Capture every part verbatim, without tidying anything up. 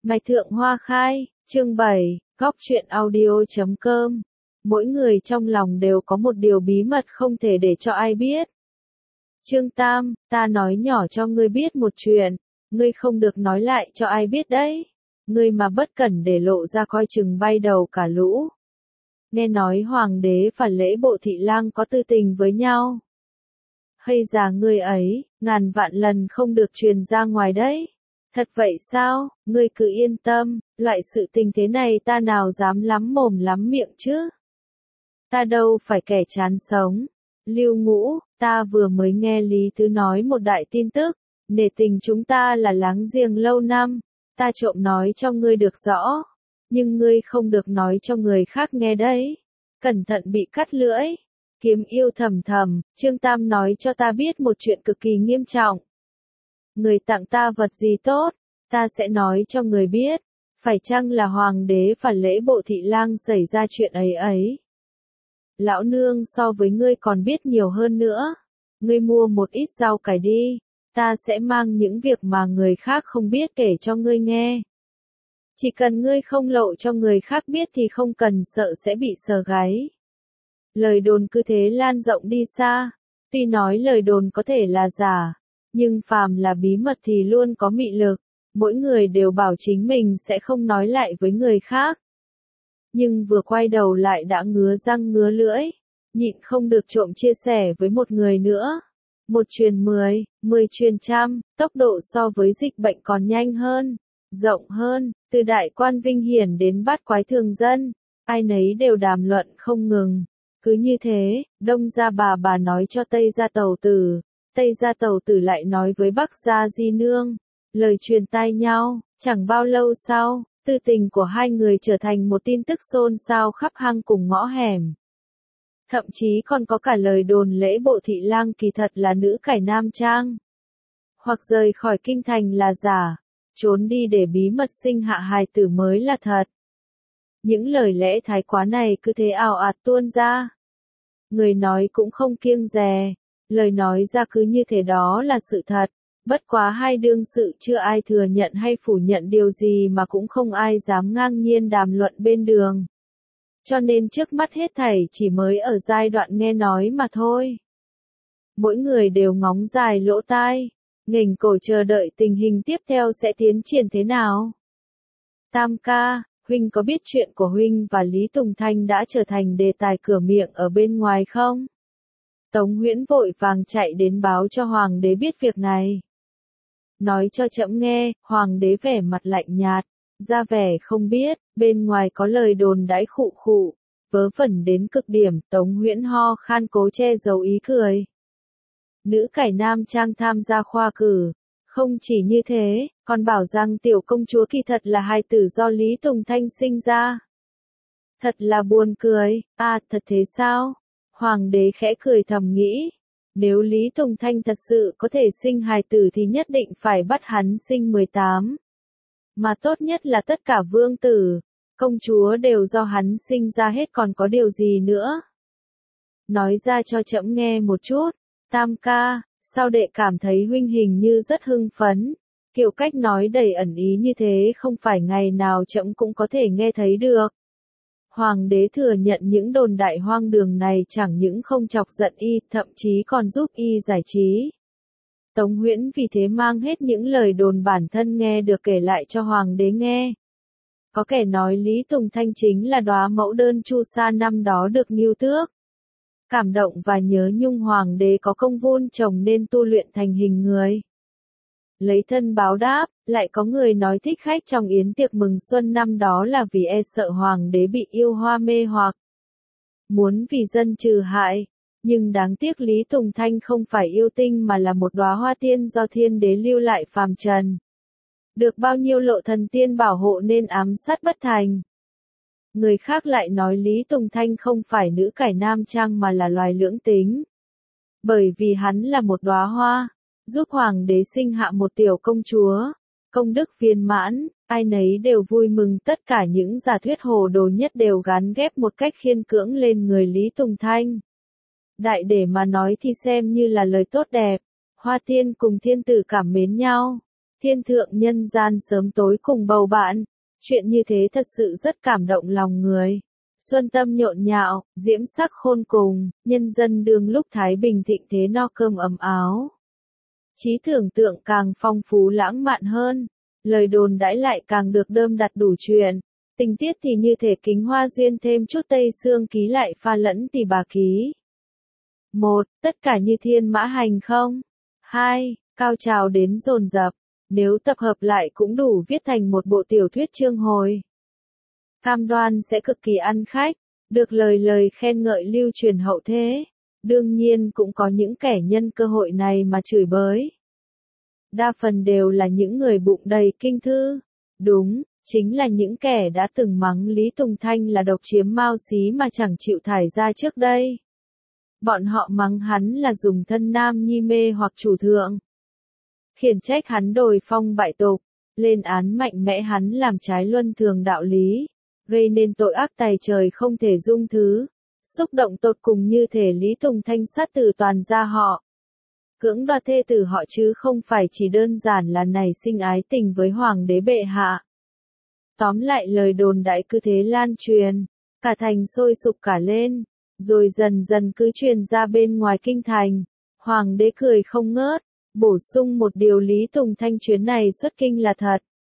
Mạch Thượng Hoa Khai, chương bảy, góc truyện audio chấm com. Mỗi người trong lòng đều có một điều bí mật không thể để cho ai biết. Chương Tam, ta nói nhỏ cho ngươi biết một chuyện, ngươi không được nói lại cho ai biết đấy. Ngươi mà bất cẩn để lộ ra coi chừng bay đầu cả lũ. Nghe nói hoàng đế và lễ bộ thị lang có tư tình với nhau. Hay già ngươi ấy, ngàn vạn lần không được truyền ra ngoài đấy. Thật vậy sao, ngươi cứ yên tâm, loại sự tình thế này ta nào dám lắm mồm lắm miệng chứ. Ta đâu phải kẻ chán sống. Lưu Ngũ, ta vừa mới nghe Lý Tứ nói một đại tin tức, nể tình chúng ta là láng giềng lâu năm, ta trộm nói cho ngươi được rõ, nhưng ngươi không được nói cho người khác nghe đấy, cẩn thận bị cắt lưỡi. Kiếm yêu thầm thầm, Trương Tam nói cho ta biết một chuyện cực kỳ nghiêm trọng. Người tặng ta vật gì tốt, ta sẽ nói cho người biết, phải chăng là hoàng đế và lễ bộ thị lang xảy ra chuyện ấy ấy. Lão nương so với ngươi còn biết nhiều hơn nữa, ngươi mua một ít rau cải đi, ta sẽ mang những việc mà người khác không biết kể cho ngươi nghe. Chỉ cần ngươi không lộ cho người khác biết thì không cần sợ sẽ bị sờ gáy. Lời đồn cứ thế lan rộng đi xa, tuy nói lời đồn có thể là giả, nhưng phàm là bí mật thì luôn có mị lực, mỗi người đều bảo chính mình sẽ không nói lại với người khác. Nhưng vừa quay đầu lại đã ngứa răng ngứa lưỡi, nhịn không được trộm chia sẻ với một người nữa. Một truyền mười, mười truyền trăm, tốc độ so với dịch bệnh còn nhanh hơn, rộng hơn, từ đại quan vinh hiển đến bát quái thường dân, ai nấy đều đàm luận không ngừng. Cứ như thế, đông gia bà bà nói cho tây gia tàu tử, tây gia tàu tử lại nói với bắc gia di nương, lời truyền tai nhau, chẳng bao lâu sau, tư tình của hai người trở thành một tin tức xôn xao khắp hang cùng ngõ hẻm. Thậm chí còn có cả lời đồn lễ bộ thị lang kỳ thật là nữ cải nam trang, hoặc rời khỏi kinh thành là giả, trốn đi để bí mật sinh hạ hài tử mới là thật. Những lời lẽ thái quá này cứ thế ào ạt tuôn ra. Người nói cũng không kiêng dè, lời nói ra cứ như thế đó là sự thật, bất quá hai đương sự chưa ai thừa nhận hay phủ nhận điều gì mà cũng không ai dám ngang nhiên đàm luận bên đường. Cho nên trước mắt hết thảy chỉ mới ở giai đoạn nghe nói mà thôi. Mỗi người đều ngóng dài lỗ tai, nghềnh cổ chờ đợi tình hình tiếp theo sẽ tiến triển thế nào. Tam ca, huynh có biết chuyện của huynh và Lý Tùng Thanh đã trở thành đề tài cửa miệng ở bên ngoài không? Tống Huyễn vội vàng chạy đến báo cho hoàng đế biết việc này. Nói cho trẫm nghe, hoàng đế vẻ mặt lạnh nhạt, ra vẻ không biết, bên ngoài có lời đồn đãi khụ khụ, vớ vẩn đến cực điểm. Tống Huyễn ho khan cố che giấu ý cười. Nữ cải nam trang tham gia khoa cử, không chỉ như thế, còn bảo rằng tiểu công chúa kỳ thật là hài tử do Lý Tùng Thanh sinh ra. Thật là buồn cười, à thật thế sao? Hoàng đế khẽ cười thầm nghĩ, nếu Lý Tùng Thanh thật sự có thể sinh hài tử thì nhất định phải bắt hắn sinh mười tám. Mà tốt nhất là tất cả vương tử, công chúa đều do hắn sinh ra hết, còn có điều gì nữa? Nói ra cho trẫm nghe một chút, Tam ca, sao đệ cảm thấy huynh hình như rất hưng phấn, kiểu cách nói đầy ẩn ý như thế không phải ngày nào trẫm cũng có thể nghe thấy được. Hoàng đế thừa nhận những đồn đại hoang đường này chẳng những không chọc giận y, thậm chí còn giúp y giải trí. Tống Huyễn vì thế mang hết những lời đồn bản thân nghe được kể lại cho hoàng đế nghe. Có kẻ nói Lý Tùng Thanh chính là đóa mẫu đơn Chu Sa năm đó được Ngưu Tước. Cảm động và nhớ nhung hoàng đế có công vun trồng nên tu luyện thành hình người. Lấy thân báo đáp, lại có người nói thích khách trong yến tiệc mừng xuân năm đó là vì e sợ hoàng đế bị yêu hoa mê hoặc. Muốn vì dân trừ hại, nhưng đáng tiếc Lý Tùng Thanh không phải yêu tinh mà là một đóa hoa tiên do thiên đế lưu lại phàm trần. Được bao nhiêu lộ thần tiên bảo hộ nên ám sát bất thành. Người khác lại nói Lý Tùng Thanh không phải nữ cải nam trang mà là loài lưỡng tính. Bởi vì hắn là một đóa hoa, giúp hoàng đế sinh hạ một tiểu công chúa, công đức viên mãn, ai nấy đều vui mừng. Tất cả những giả thuyết hồ đồ nhất đều gắn ghép một cách khiên cưỡng lên người Lý Tùng Thanh. Đại để mà nói thì xem như là lời tốt đẹp, hoa tiên cùng thiên tử cảm mến nhau, thiên thượng nhân gian sớm tối cùng bầu bạn. Chuyện như thế thật sự rất cảm động lòng người. Xuân tâm nhộn nhạo, diễm sắc khôn cùng, nhân dân đương lúc thái bình thịnh thế no cơm ấm áo. Trí tưởng tượng càng phong phú lãng mạn hơn, lời đồn đãi lại càng được đơm đặt đủ chuyện. Tình tiết thì như thể kính hoa duyên thêm chút tây xương ký lại pha lẫn tỳ bà ký. Một, tất cả như thiên mã hành không? Hai, cao trào đến dồn dập, nếu tập hợp lại cũng đủ viết thành một bộ tiểu thuyết chương hồi. Cam đoan sẽ cực kỳ ăn khách, được lời lời khen ngợi lưu truyền hậu thế. Đương nhiên cũng có những kẻ nhân cơ hội này mà chửi bới. Đa phần đều là những người bụng đầy kinh thư. Đúng, chính là những kẻ đã từng mắng Lý Tùng Thanh là độc chiếm mao xí mà chẳng chịu thải ra trước đây. Bọn họ mắng hắn là dùng thân nam nhi mê hoặc chủ thượng. Khiển trách hắn đồi phong bại tục, lên án mạnh mẽ hắn làm trái luân thường đạo lý, gây nên tội ác tày trời không thể dung thứ. Xúc động tột cùng như thể Lý Tùng Thanh sát tử toàn gia họ. Cưỡng đoạt thê tử họ chứ không phải chỉ đơn giản là nảy sinh ái tình với hoàng đế bệ hạ. Tóm lại lời đồn đại cứ thế lan truyền, cả thành sôi sục cả lên, rồi dần dần cứ truyền ra bên ngoài kinh thành. Hoàng đế cười không ngớt, bổ sung một điều Lý Tùng Thanh chuyến này xuất kinh là thật.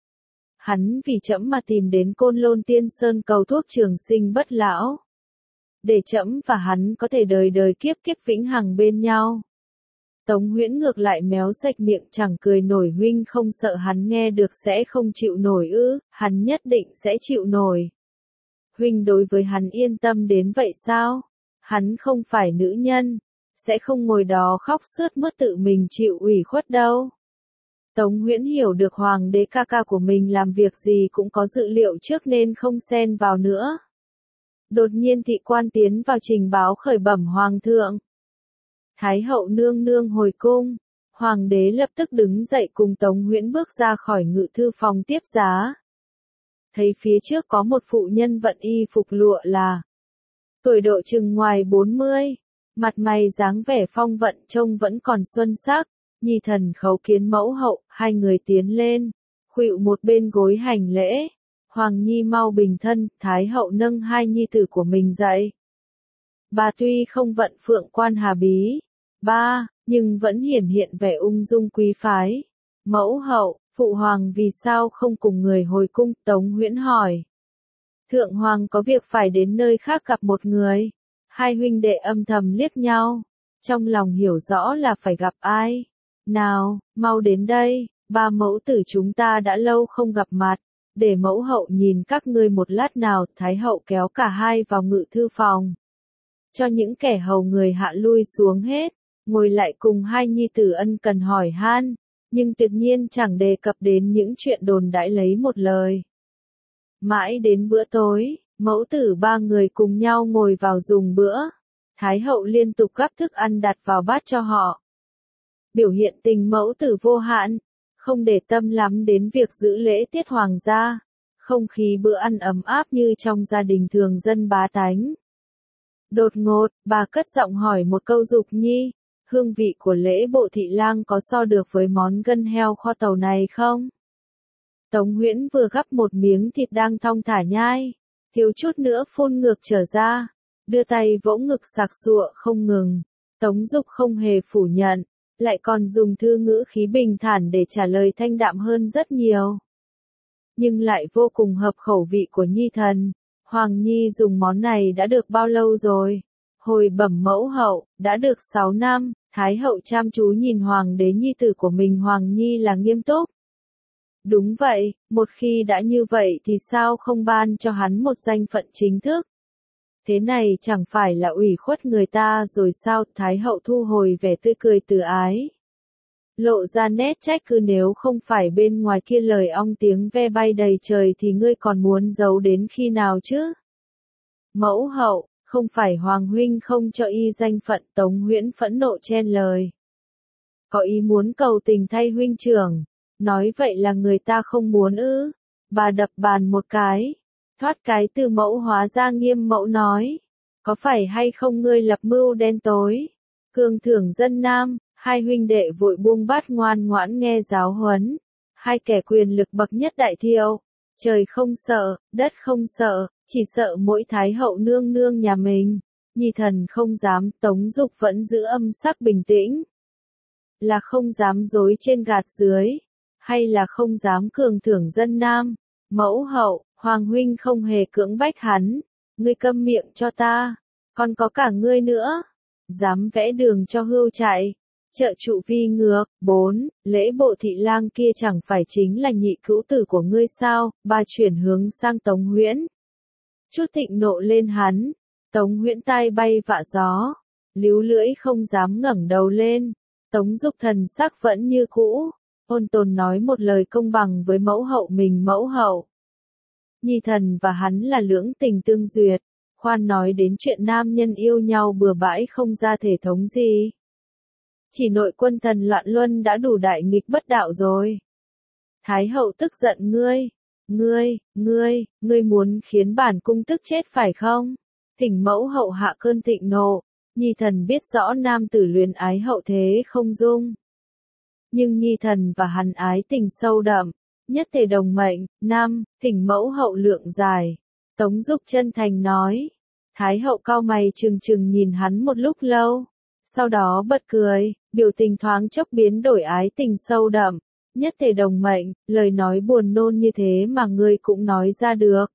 Hắn vì trẫm mà tìm đến Côn Lôn Tiên Sơn cầu thuốc trường sinh bất lão. Để trẫm và hắn có thể đời đời kiếp kiếp vĩnh hằng bên nhau. Tống Huyễn ngược lại méo sạch miệng chẳng cười nổi. Huynh không sợ hắn nghe được sẽ không chịu nổi ư? Hắn nhất định sẽ chịu nổi. Huynh đối với hắn yên tâm đến vậy sao? Hắn không phải nữ nhân, sẽ không ngồi đó khóc sướt mướt tự mình chịu ủy khuất đâu. Tống Huyễn hiểu được hoàng đế ca ca của mình làm việc gì cũng có dự liệu trước nên không xen vào nữa. Đột nhiên thị quan tiến vào trình báo khởi bẩm hoàng thượng. Thái hậu nương nương hồi cung. Hoàng đế lập tức đứng dậy cùng Tống Huyễn bước ra khỏi ngự thư phòng tiếp giá. Thấy phía trước có một phụ nhân vận y phục lụa là tuổi độ chừng ngoài bốn mươi, mặt mày dáng vẻ phong vận trông vẫn còn xuân sắc. Nhi thần khấu kiến mẫu hậu, hai người tiến lên, khuỵu một bên gối hành lễ. Hoàng nhi mau bình thân, thái hậu nâng hai nhi tử của mình dậy. Bà tuy không vận phượng quan hà bí, ba, nhưng vẫn hiển hiện vẻ ung dung quý phái. Mẫu hậu, phụ hoàng vì sao không cùng người hồi cung? Tống Huyễn hỏi. Thượng hoàng có việc phải đến nơi khác gặp một người. Hai huynh đệ âm thầm liếc nhau, trong lòng hiểu rõ là phải gặp ai. Nào, mau đến đây, ba mẫu tử chúng ta đã lâu không gặp mặt, để mẫu hậu nhìn các ngươi một lát nào. Thái hậu kéo cả hai vào ngự thư phòng, cho những kẻ hầu người hạ lui xuống hết, ngồi lại cùng hai nhi tử ân cần hỏi han, nhưng tuyệt nhiên chẳng đề cập đến những chuyện đồn đãi lấy một lời. Mãi đến bữa tối, mẫu tử ba người cùng nhau ngồi vào dùng bữa, Thái hậu liên tục gắp thức ăn đặt vào bát cho họ. Biểu hiện tình mẫu tử vô hạn, không để tâm lắm đến việc giữ lễ tiết hoàng gia, không khí bữa ăn ấm áp như trong gia đình thường dân bá tánh. Đột ngột, bà cất giọng hỏi một câu Dục Nhi, hương vị của lễ bộ thị lang có so được với món gân heo kho tàu này không? Tống Huyễn vừa gắp một miếng thịt đang thong thả nhai, thiếu chút nữa phun ngược trở ra, đưa tay vỗ ngực sặc sụa không ngừng. Tống Dục không hề phủ nhận, lại còn dùng thư ngữ khí bình thản để trả lời thanh đạm hơn rất nhiều. Nhưng lại vô cùng hợp khẩu vị của Nhi thần. Hoàng Nhi dùng món này đã được bao lâu rồi? Hồi bẩm mẫu hậu, đã được sáu năm. Thái hậu chăm chú nhìn hoàng đế nhi tử của mình. Hoàng Nhi là nghiêm túc. Đúng vậy, một khi đã như vậy thì sao không ban cho hắn một danh phận chính thức? Thế này chẳng phải là ủy khuất người ta rồi sao? Thái hậu thu hồi vẻ tươi cười từ ái, lộ ra nét trách cứ. Nếu không phải bên ngoài kia lời ong tiếng ve bay đầy trời thì ngươi còn muốn giấu đến khi nào chứ? Mẫu hậu, không phải hoàng huynh không cho y danh phận. Tống Huyễn phẫn nộ chen lời. Có ý muốn cầu tình thay huynh trưởng, nói vậy là người ta không muốn ư? Bà đập bàn một cái, thoát cái từ mẫu hóa ra nghiêm mẫu nói. Có phải hay không ngươi lập mưu đen tối, cường thưởng dân nam? Hai huynh đệ vội buông bát ngoan ngoãn nghe giáo huấn. hai kẻ quyền lực bậc nhất đại thiêu. Trời không sợ, đất không sợ, chỉ sợ mỗi Thái hậu nương nương nhà mình. Nhi thần không dám, Tống Dục vẫn giữ âm sắc bình tĩnh. Là không dám dối trên gạt dưới, hay là không dám cường thưởng dân nam. Mẫu hậu, Hoàng huynh không hề cưỡng bách hắn. Ngươi câm miệng cho ta, còn có cả ngươi nữa. Dám vẽ đường cho hươu chạy. Trợ trụ vi ngược. bốn. Lễ bộ thị lang kia chẳng phải chính là nhị cữu tử của ngươi sao? Bà chuyển hướng sang Tống Huyễn. Chút thịnh nộ lên hắn. Tống Huyễn tai bay vạ gió. Líu lưỡi không dám ngẩng đầu lên. Tống Dục thần sắc vẫn như cũ. Ôn tồn nói một lời công bằng với mẫu hậu mình. Mẫu hậu, Nhi thần và hắn là lưỡng tình tương duyệt. Khoan nói đến chuyện nam nhân yêu nhau bừa bãi không ra thể thống gì. Chỉ nội quân thần loạn luân đã đủ đại nghịch bất đạo rồi. Thái hậu tức giận ngươi. Ngươi, ngươi, ngươi muốn khiến bản cung tức chết phải không? Thỉnh mẫu hậu hạ cơn thịnh nộ. Nhi thần biết rõ nam tử luyến ái hậu thế không dung. Nhưng Nhi thần và hắn ái tình sâu đậm. Nhất thể đồng mệnh. Năm, thỉnh mẫu hậu lượng dài. Tống Dục chân thành nói. Thái hậu cau mày trừng trừng nhìn hắn một lúc lâu. Sau đó bật cười, biểu tình thoáng chốc biến đổi ái tình sâu đậm. Nhất thể đồng mệnh, lời nói buồn nôn như thế mà ngươi cũng nói ra được.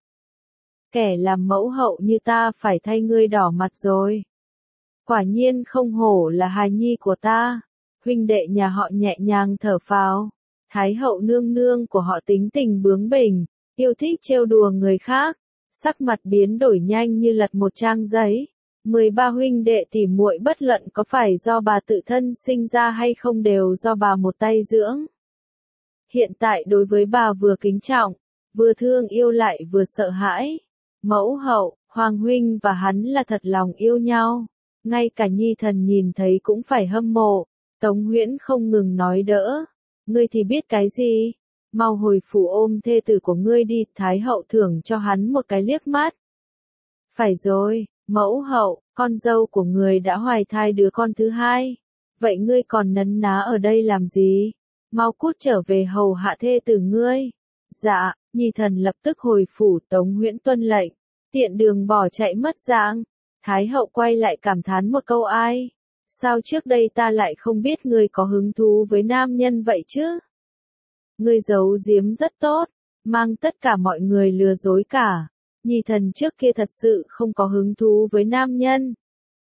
Kẻ làm mẫu hậu như ta phải thay ngươi đỏ mặt rồi. Quả nhiên không hổ là hài nhi của ta. Huynh đệ nhà họ nhẹ nhàng thở phào. Thái hậu nương nương của họ tính tình bướng bỉnh, yêu thích trêu đùa người khác. Sắc mặt biến đổi nhanh như lật một trang giấy. mười ba huynh đệ tỉ muội bất luận có phải do bà tự thân sinh ra hay không đều do bà một tay dưỡng. Hiện tại đối với bà vừa kính trọng, vừa thương yêu lại vừa sợ hãi. Mẫu hậu, Hoàng huynh và hắn là thật lòng yêu nhau. Ngay cả Nhi thần nhìn thấy cũng phải hâm mộ. Tống Huyễn không ngừng nói đỡ. Ngươi thì biết cái gì? Mau hồi phủ ôm thê tử của ngươi đi. Thái hậu thưởng cho hắn một cái liếc mắt. Phải rồi, mẫu hậu, con dâu của người đã hoài thai đứa con thứ hai. Vậy ngươi còn nấn ná ở đây làm gì? Mau cút trở về hầu hạ thê tử ngươi. Dạ, Nhi thần lập tức hồi phủ. Tống Huyễn tuân lệnh. Tiện đường bỏ chạy mất dạng. Thái hậu quay lại cảm thán một câu ai. Sao trước đây ta lại không biết ngươi có hứng thú với nam nhân vậy chứ? Ngươi giấu giếm rất tốt, mang tất cả mọi người lừa dối cả. Nhi thần trước kia thật sự không có hứng thú với nam nhân.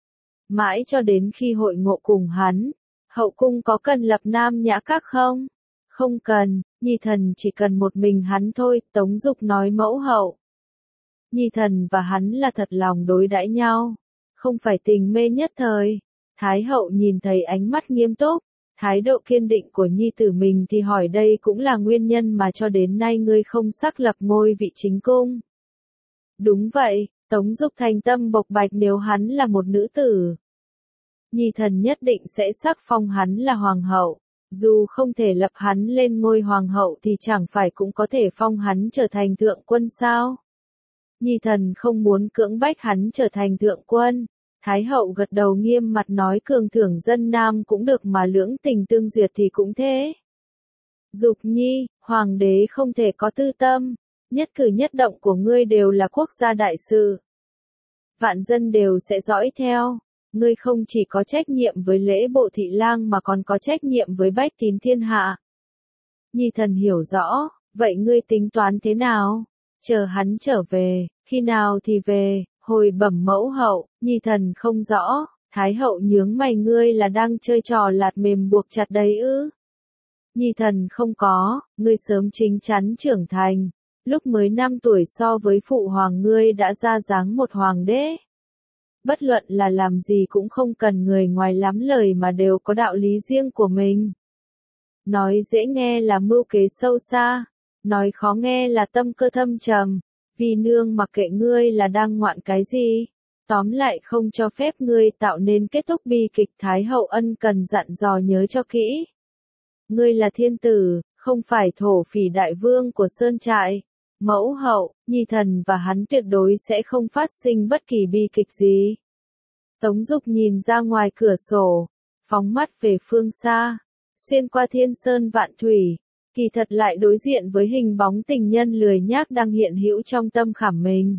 Mãi cho đến khi hội ngộ cùng hắn, hậu cung có cần lập nam nhã các không? Không cần, Nhi thần chỉ cần một mình hắn thôi. Tống Dục nói mẫu hậu. Nhi thần và hắn là thật lòng đối đãi nhau, không phải tình mê nhất thời. Thái hậu nhìn thấy ánh mắt nghiêm túc, thái độ kiên định của nhi tử mình thì hỏi đây cũng là nguyên nhân mà cho đến nay ngươi không xác lập ngôi vị chính cung. Đúng vậy, Tống Dục thành tâm bộc bạch nếu hắn là một nữ tử. Nhi thần nhất định sẽ sắc phong hắn là hoàng hậu, dù không thể lập hắn lên ngôi hoàng hậu thì chẳng phải cũng có thể phong hắn trở thành thượng quân sao? Nhi thần không muốn cưỡng bách hắn trở thành thượng quân. Thái hậu gật đầu nghiêm mặt nói cường thưởng dân nam cũng được mà lưỡng tình tương duyệt thì cũng thế. Dục nhi, hoàng đế không thể có tư tâm, nhất cử nhất động của ngươi đều là quốc gia đại sự. Vạn dân đều sẽ dõi theo, ngươi không chỉ có trách nhiệm với lễ bộ thị lang mà còn có trách nhiệm với bách tín thiên hạ. Nhi thần hiểu rõ, vậy ngươi tính toán thế nào? Chờ hắn trở về, khi nào thì về? Hồi bẩm mẫu hậu, Nhi thần không rõ. Thái hậu nhướng mày ngươi là đang chơi trò lạt mềm buộc chặt đấy ư? Nhi thần không có, ngươi sớm chính chắn trưởng thành. Lúc mới năm tuổi so với phụ hoàng ngươi đã ra dáng một hoàng đế. Bất luận là làm gì cũng không cần người ngoài lắm lời mà đều có đạo lý riêng của mình. Nói dễ nghe là mưu kế sâu xa, nói khó nghe là tâm cơ thâm trầm. Vì nương mặc kệ ngươi là đang ngoạn cái gì, tóm lại không cho phép ngươi tạo nên kết thúc bi kịch. Thái hậu ân cần dặn dò nhớ cho kỹ. Ngươi là thiên tử, không phải thổ phỉ đại vương của sơn trại. Mẫu hậu, Nhi thần và hắn tuyệt đối sẽ không phát sinh bất kỳ bi kịch gì. Tống Dục nhìn ra ngoài cửa sổ, phóng mắt về phương xa, xuyên qua thiên sơn vạn thủy, kỳ thật lại đối diện với hình bóng tình nhân lười nhác đang hiện hữu trong tâm khảm mình.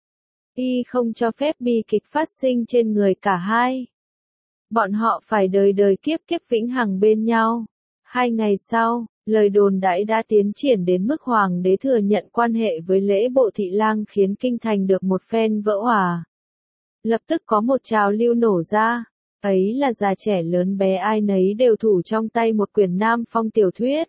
Y không cho phép bi kịch phát sinh trên người cả hai. Bọn họ phải đời đời kiếp kiếp vĩnh hằng bên nhau. Hai ngày sau, lời đồn đãi đã tiến triển đến mức hoàng đế thừa nhận quan hệ với Lễ Bộ Thị Lang khiến kinh thành được một phen vỡ òa. Lập tức có một trào lưu nổ ra, ấy là già trẻ lớn bé ai nấy đều thủ trong tay một quyển Nam Phong tiểu thuyết.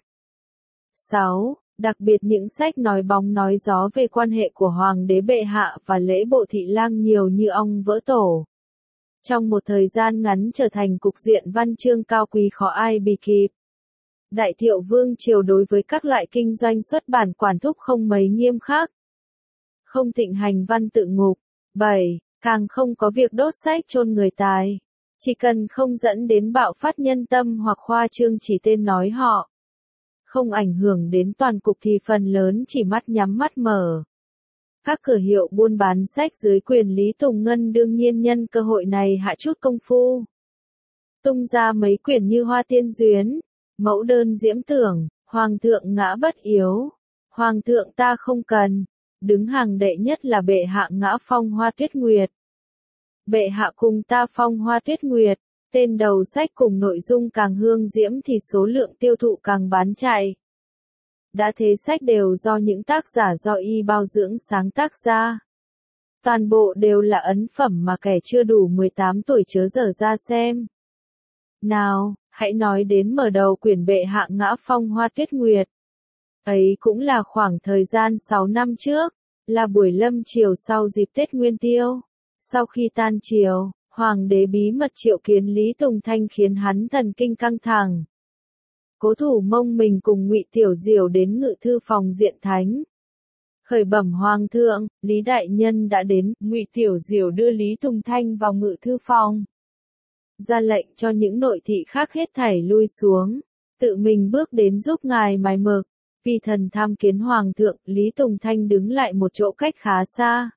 sáu. Đặc biệt những sách nói bóng nói gió về quan hệ của Hoàng đế bệ hạ và Lễ Bộ Thị Lang nhiều như ong vỡ tổ. Trong một thời gian ngắn trở thành cục diện văn chương cao quý khó ai bì kịp. Đại Thiệu Vương triều đối với các loại kinh doanh xuất bản quản thúc không mấy nghiêm khắc. Không thịnh hành văn tự ngục. bảy. Càng không có việc đốt sách chôn người tài. Chỉ cần không dẫn đến bạo phát nhân tâm hoặc khoa trương chỉ tên nói họ. Không ảnh hưởng đến toàn cục thì phần lớn chỉ mắt nhắm mắt mở. Các cửa hiệu buôn bán sách dưới quyền Lý Tùng Ngân đương nhiên nhân cơ hội này hạ chút công phu. Tung ra mấy quyển như Hoa Tiên Duyến, Mẫu Đơn Diễm Tưởng, Hoàng thượng ngã bất yếu, Hoàng thượng ta không cần, đứng hàng đệ nhất là bệ hạ ngã phong Hoa Tuyết Nguyệt. Bệ hạ cùng ta phong Hoa Tuyết Nguyệt, tên đầu sách cùng nội dung càng hương diễm thì số lượng tiêu thụ càng bán chạy. Đã thế sách đều do những tác giả do y bao dưỡng sáng tác ra. Toàn bộ đều là ấn phẩm mà kẻ chưa đủ mười tám tuổi chớ dở ra xem. Nào, hãy nói đến mở đầu quyển bệ hạ ngã phong Hoa Tuyết Nguyệt. Ấy cũng là khoảng thời gian sáu năm trước, là buổi lâm chiều sau dịp Tết Nguyên Tiêu. Sau khi tan chiều, Hoàng đế bí mật triệu kiến Lý Tùng Thanh khiến hắn thần kinh căng thẳng. Cố Thủ Mông mình cùng Ngụy Tiểu Diểu đến ngự thư phòng diện thánh. Khởi bẩm Hoàng thượng, Lý Đại Nhân đã đến, Ngụy Tiểu Diểu đưa Lý Tùng Thanh vào ngự thư phòng. Ra lệnh cho những nội thị khác hết thảy lui xuống, tự mình bước đến giúp ngài mài mực. Vì thần tham kiến Hoàng thượng, Lý Tùng Thanh đứng lại một chỗ cách khá xa.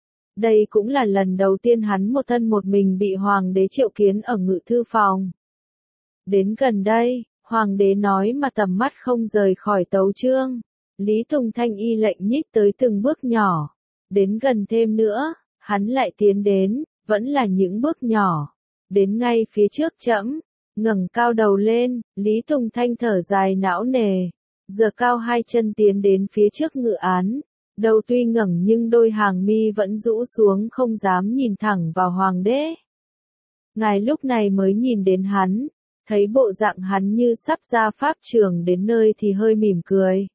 Đây cũng là lần đầu tiên hắn một thân một mình bị Hoàng đế triệu kiến ở ngự thư phòng. Đến gần đây, Hoàng đế nói mà tầm mắt không rời khỏi tấu chương. Lý Tùng Thanh y lệnh nhích tới từng bước nhỏ. Đến gần thêm nữa, hắn lại tiến đến, vẫn là những bước nhỏ. Đến ngay phía trước trẫm, ngẩng cao đầu lên, Lý Tùng Thanh thở dài não nề. Giơ cao hai chân tiến đến phía trước ngự án. Đầu tuy ngẩng nhưng đôi hàng mi vẫn rũ xuống không dám nhìn thẳng vào Hoàng đế. Ngài lúc này mới nhìn đến hắn, thấy bộ dạng hắn như sắp ra pháp trường đến nơi thì hơi mỉm cười.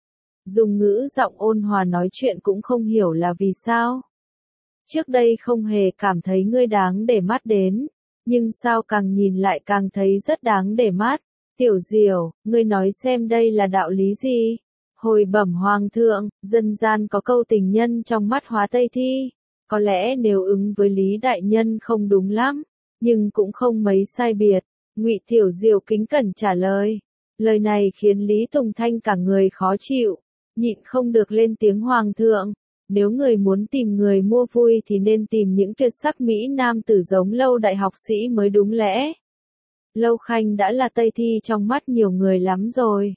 Dùng ngữ giọng ôn hòa nói chuyện cũng không hiểu là vì sao. Trước đây không hề cảm thấy ngươi đáng để mắt đến, nhưng sao càng nhìn lại càng thấy rất đáng để mắt. Tiểu Diểu, ngươi nói xem đây là đạo lý gì? Hồi bẩm Hoàng thượng, dân gian có câu tình nhân trong mắt hóa Tây Thi. Có lẽ nếu ứng với Lý Đại Nhân không đúng lắm, nhưng cũng không mấy sai biệt. Ngụy Tiểu Diểu kính cẩn trả lời. Lời này khiến Lý Tùng Thanh cả người khó chịu, nhịn không được lên tiếng Hoàng thượng. Nếu người muốn tìm người mua vui thì nên tìm những tuyệt sắc Mỹ Nam tử giống Lâu đại học sĩ mới đúng lẽ. Lâu Khanh đã là Tây Thi trong mắt nhiều người lắm rồi.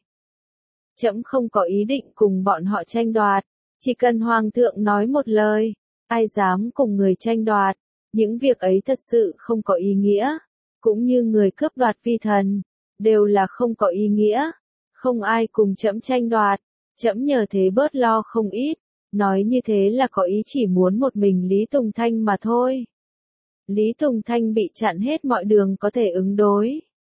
Trẫm không có ý định cùng bọn họ tranh đoạt, chỉ cần Hoàng thượng nói một lời, ai dám cùng người tranh đoạt, những việc ấy thật sự không có ý nghĩa, cũng như người cướp đoạt phi thần, đều là không có ý nghĩa, không ai cùng trẫm tranh đoạt, trẫm nhờ thế bớt lo không ít, nói như thế là có ý chỉ muốn một mình Lý Tùng Thanh mà thôi. Lý Tùng Thanh bị chặn hết mọi đường có thể ứng đối.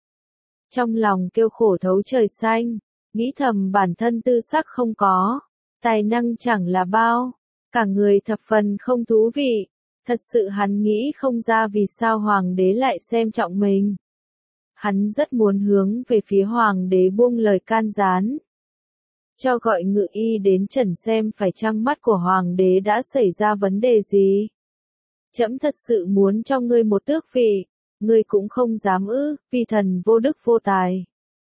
Trong lòng kêu khổ thấu trời xanh, nghĩ thầm bản thân tư sắc không có, tài năng chẳng là bao, cả người thập phần không thú vị, thật sự hắn nghĩ không ra vì sao Hoàng đế lại xem trọng mình. Hắn rất muốn hướng về phía Hoàng đế buông lời can gián. Cho gọi ngự y đến trần xem phải chăng mắt của Hoàng đế đã xảy ra vấn đề gì. Trẫm thật sự muốn cho ngươi một tước vị, ngươi cũng không dám ư, vì thần vô đức vô tài.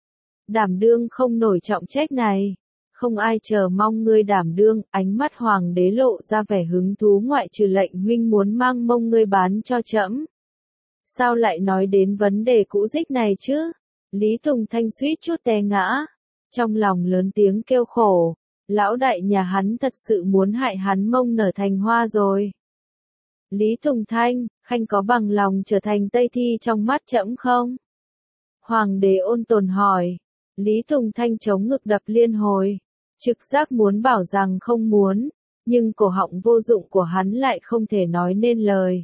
Đảm đương không nổi trọng trách này, không ai chờ mong ngươi đảm đương, ánh mắt Hoàng đế lộ ra vẻ hứng thú ngoại trừ lệnh huynh muốn mang mông ngươi bán cho trẫm. Sao lại nói đến vấn đề cũ dích này chứ? Lý Tùng Thanh suýt chút té ngã, trong lòng lớn tiếng kêu khổ, lão đại nhà hắn thật sự muốn hại hắn mông nở thành hoa rồi. Lý Tùng Thanh, khanh có bằng lòng trở thành Tây Thi trong mắt trẫm không? Hoàng đế ôn tồn hỏi. Lý Tùng Thanh chống ngực đập liên hồi, trực giác muốn bảo rằng không muốn, nhưng cổ họng vô dụng của hắn lại không thể nói nên lời.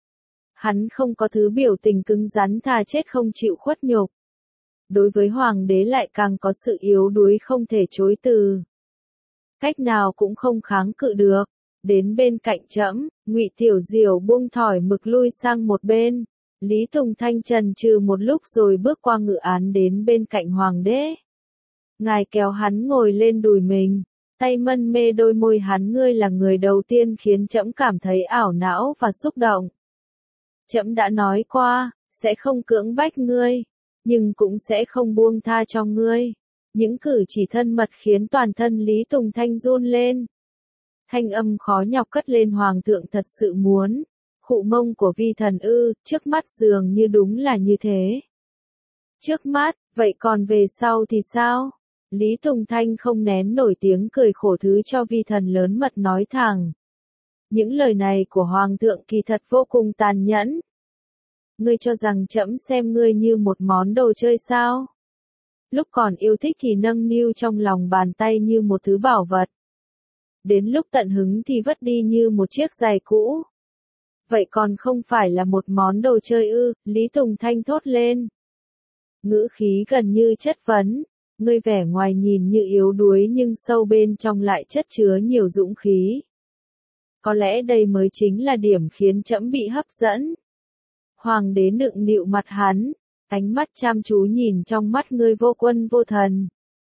Hắn không có thứ biểu tình cứng rắn thà chết không chịu khuất nhục. Đối với hoàng đế lại càng có sự yếu đuối không thể chối từ. Cách nào cũng không kháng cự được. Đến bên cạnh trẫm, Ngụy Tiểu Diểu buông thỏi mực lui sang một bên. Lý Tùng Thanh chần chừ một lúc rồi bước qua ngự án đến bên cạnh hoàng đế. Ngài kéo hắn ngồi lên đùi mình, tay mân mê đôi môi hắn, ngươi là người đầu tiên khiến trẫm cảm thấy ảo não và xúc động. Trẫm đã nói qua, sẽ không cưỡng bách ngươi, nhưng cũng sẽ không buông tha cho ngươi. Những cử chỉ thân mật khiến toàn thân Lý Tùng Thanh run lên. Thanh âm khó nhọc cất lên, hoàng thượng thật sự muốn. Khụ mông của vi thần ư, trước mắt dường như đúng là như thế. Trước mắt, vậy còn về sau thì sao? Lý Tùng Thanh không nén nổi tiếng cười khổ, thứ cho vi thần lớn mật nói thẳng. Những lời này của hoàng thượng kỳ thật vô cùng tàn nhẫn. Ngươi cho rằng trẫm xem ngươi như một món đồ chơi sao? Lúc còn yêu thích thì nâng niu trong lòng bàn tay như một thứ bảo vật. Đến lúc tận hứng thì vứt đi như một chiếc giày cũ. Vậy còn không phải là một món đồ chơi ư? Lý Tùng Thanh thốt lên. Ngữ khí gần như chất vấn. Ngươi vẻ ngoài nhìn như yếu đuối nhưng sâu bên trong lại chất chứa nhiều dũng khí. Có lẽ đây mới chính là điểm khiến trẫm bị hấp dẫn. Hoàng đế nựng nịu mặt hắn, ánh mắt chăm chú nhìn trong mắt ngươi vô quân vô thần.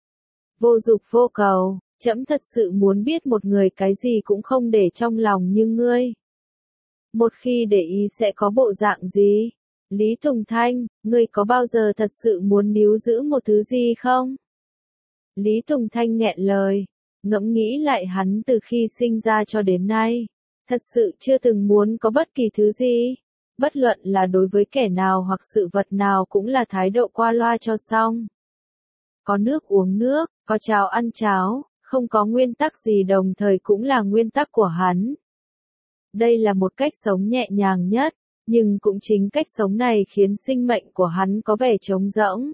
Vô dục vô cầu, trẫm thật sự muốn biết một người cái gì cũng không để trong lòng như ngươi. Một khi để ý sẽ có bộ dạng gì? Lý Tùng Thanh, ngươi có bao giờ thật sự muốn níu giữ một thứ gì không? Lý Tùng Thanh nghẹn lời, ngẫm nghĩ lại hắn từ khi sinh ra cho đến nay. Thật sự chưa từng muốn có bất kỳ thứ gì. Bất luận là đối với kẻ nào hoặc sự vật nào cũng là thái độ qua loa cho xong. Có nước uống nước, có cháo ăn cháo, không có nguyên tắc gì đồng thời cũng là nguyên tắc của hắn. Đây là một cách sống nhẹ nhàng nhất, nhưng cũng chính cách sống này khiến sinh mệnh của hắn có vẻ trống rỗng.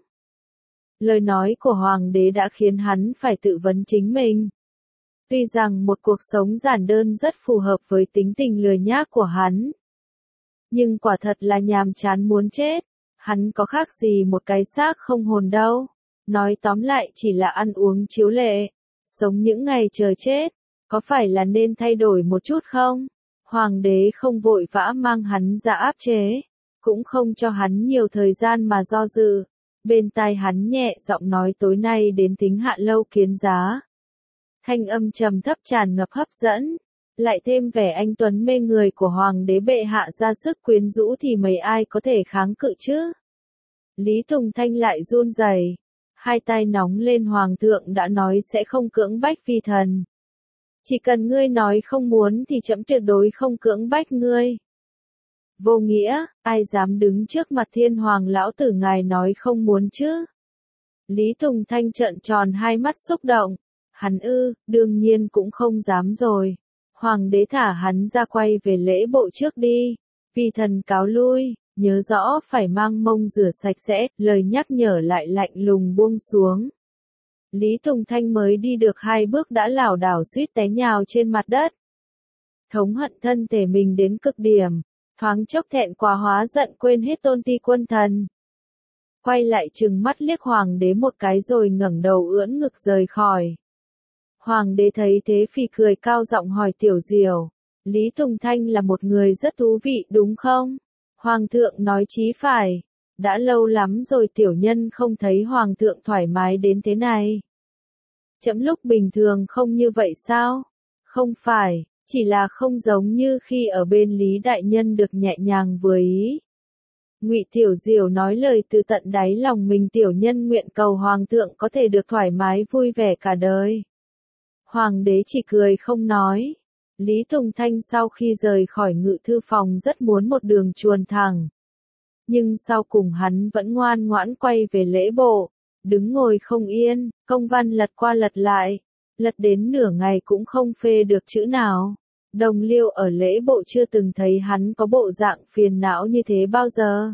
Lời nói của hoàng đế đã khiến hắn phải tự vấn chính mình. Tuy rằng một cuộc sống giản đơn rất phù hợp với tính tình lười nhác của hắn. Nhưng quả thật là nhàm chán muốn chết. Hắn có khác gì một cái xác không hồn đâu. Nói tóm lại chỉ là ăn uống chiếu lệ. Sống những ngày chờ chết. Có phải là nên thay đổi một chút không? Hoàng đế không vội vã mang hắn ra áp chế. Cũng không cho hắn nhiều thời gian mà do dự. Bên tai hắn nhẹ giọng nói, tối nay đến Thính Hạ Lâu kiến giá. Thanh âm trầm thấp tràn ngập hấp dẫn. Lại thêm vẻ anh tuấn mê người của hoàng đế bệ hạ ra sức quyến rũ thì mấy ai có thể kháng cự chứ? Lý Tùng Thanh lại run rẩy, hai tay nóng lên, hoàng thượng đã nói sẽ không cưỡng bách phi thần. Chỉ cần ngươi nói không muốn thì trẫm tuyệt đối không cưỡng bách ngươi. Vô nghĩa, ai dám đứng trước mặt thiên hoàng lão tử ngài nói không muốn chứ? Lý Tùng Thanh trợn tròn hai mắt xúc động. Hắn ư, đương nhiên cũng không dám rồi. Hoàng đế thả hắn ra, quay về lễ bộ trước đi. Phi thần cáo lui, nhớ rõ phải mang mông rửa sạch sẽ, lời nhắc nhở lại lạnh lùng buông xuống. Lý Tùng Thanh mới đi được hai bước đã lảo đảo suýt té nhào trên mặt đất. Thống hận thân thể mình đến cực điểm, thoáng chốc thẹn quá hóa giận quên hết tôn ti quân thần. Quay lại trừng mắt liếc hoàng đế một cái rồi ngẩng đầu ưỡn ngực rời khỏi. Hoàng đế thấy thế phì cười cao giọng hỏi Tiểu Diểu, Lý Tùng Thanh là một người rất thú vị đúng không? Hoàng thượng nói chí phải, đã lâu lắm rồi tiểu nhân không thấy hoàng thượng thoải mái đến thế này. Trẫm lúc bình thường không như vậy sao? Không phải, chỉ là không giống như khi ở bên Lý đại nhân được nhẹ nhàng vừa ý. Ngụy Tiểu Diểu nói lời từ tận đáy lòng mình, tiểu nhân nguyện cầu hoàng thượng có thể được thoải mái vui vẻ cả đời. Hoàng đế chỉ cười không nói. Lý Tùng Thanh sau khi rời khỏi ngự thư phòng rất muốn một đường chuồn thẳng. Nhưng sau cùng hắn vẫn ngoan ngoãn quay về lễ bộ. đứng ngồi không yên, công văn lật qua lật lại, lật đến nửa ngày cũng không phê được chữ nào. Đồng Liêu ở lễ bộ chưa từng thấy hắn có bộ dạng phiền não như thế bao giờ.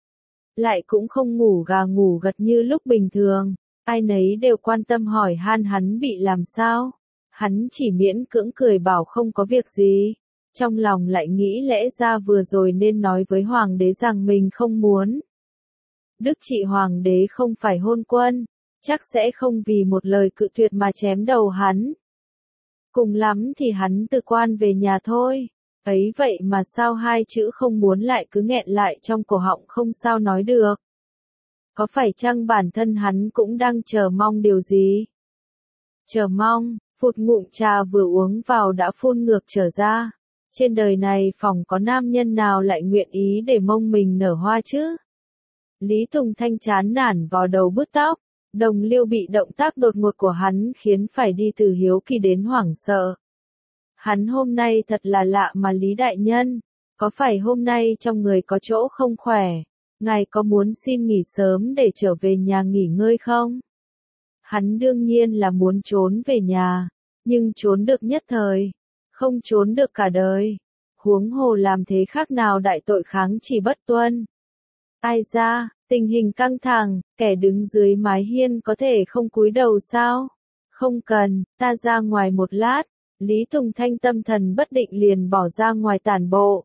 Lại cũng không ngủ gà ngủ gật như lúc bình thường, ai nấy đều quan tâm hỏi han hắn bị làm sao. Hắn chỉ miễn cưỡng cười bảo không có việc gì, trong lòng lại nghĩ lẽ ra vừa rồi nên nói với hoàng đế rằng mình không muốn. Đức trị hoàng đế không phải hôn quân, chắc sẽ không vì một lời cự tuyệt mà chém đầu hắn. Cùng lắm thì hắn từ quan về nhà thôi. Ấy vậy mà sao hai chữ không muốn lại cứ nghẹn lại trong cổ họng không sao nói được. Có phải chăng bản thân hắn cũng đang chờ mong điều gì? Chờ mong, phụt ngụm trà vừa uống vào đã phun ngược trở ra. Trên đời này phòng có nam nhân nào lại nguyện ý để mông mình nở hoa chứ? Lý Tùng Thanh chán nản vào đầu bứt tóc. Đồng Liêu bị động tác đột ngột của hắn khiến phải đi từ hiếu kỳ đến hoảng sợ. Hắn hôm nay thật là lạ mà Lý Đại Nhân, có phải hôm nay trong người có chỗ không khỏe, ngài có muốn xin nghỉ sớm để trở về nhà nghỉ ngơi không? Hắn đương nhiên là muốn trốn về nhà, nhưng trốn được nhất thời, không trốn được cả đời. Huống hồ làm thế khác nào đại tội kháng chỉ bất tuân. Ai ra, tình hình căng thẳng, kẻ đứng dưới mái hiên có thể không cúi đầu sao? Không cần, ta ra ngoài một lát. Lý Tùng Thanh tâm thần bất định liền bỏ ra ngoài tản bộ.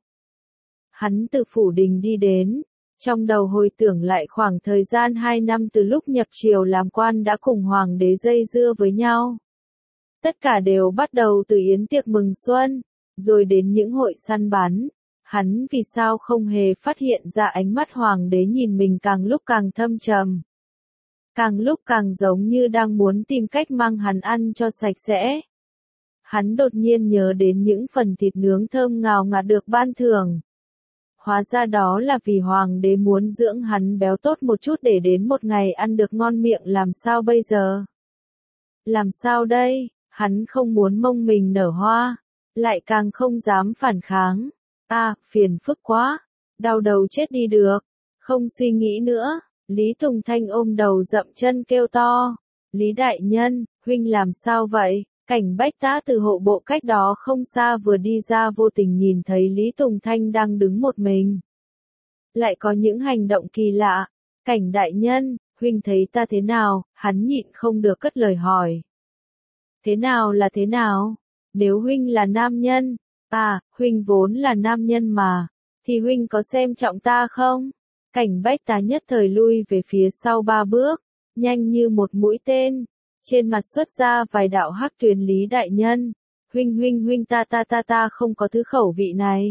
Hắn từ phủ đình đi đến, trong đầu hồi tưởng lại khoảng thời gian hai năm từ lúc nhập triều làm quan đã cùng hoàng đế dây dưa với nhau. Tất cả đều bắt đầu từ yến tiệc mừng xuân, rồi đến những hội săn bắn. Hắn vì sao không hề phát hiện ra ánh mắt hoàng đế nhìn mình càng lúc càng thâm trầm. Càng lúc càng giống như đang muốn tìm cách mang hắn ăn cho sạch sẽ. Hắn đột nhiên nhớ đến những phần thịt nướng thơm ngào ngạt được ban thưởng. Hóa ra đó là vì hoàng đế muốn dưỡng hắn béo tốt một chút để đến một ngày ăn được ngon miệng làm sao bây giờ? Làm sao đây? Hắn không muốn mông mình nở hoa, lại càng không dám phản kháng. À, phiền phức quá, đau đầu chết đi được, không suy nghĩ nữa. Lý Tùng Thanh ôm đầu dậm chân kêu to. Lý Đại Nhân, huynh làm sao vậy? Cảnh Bách Tá từ hộ bộ cách đó không xa vừa đi ra vô tình nhìn thấy Lý Tùng Thanh đang đứng một mình. Lại có những hành động kỳ lạ. Cảnh Đại Nhân, huynh thấy ta thế nào? Hắn nhịn không được cất lời hỏi. Thế nào là thế nào? Nếu huynh là nam nhân, à, huynh vốn là nam nhân mà, thì huynh có xem trọng ta không? Cảnh Bách Tá nhất thời lui về phía sau ba bước, nhanh như một mũi tên. Trên mặt xuất ra vài đạo hắc tuyền. Lý Đại Nhân, huynh huynh huynh ta ta ta ta không có thứ khẩu vị này.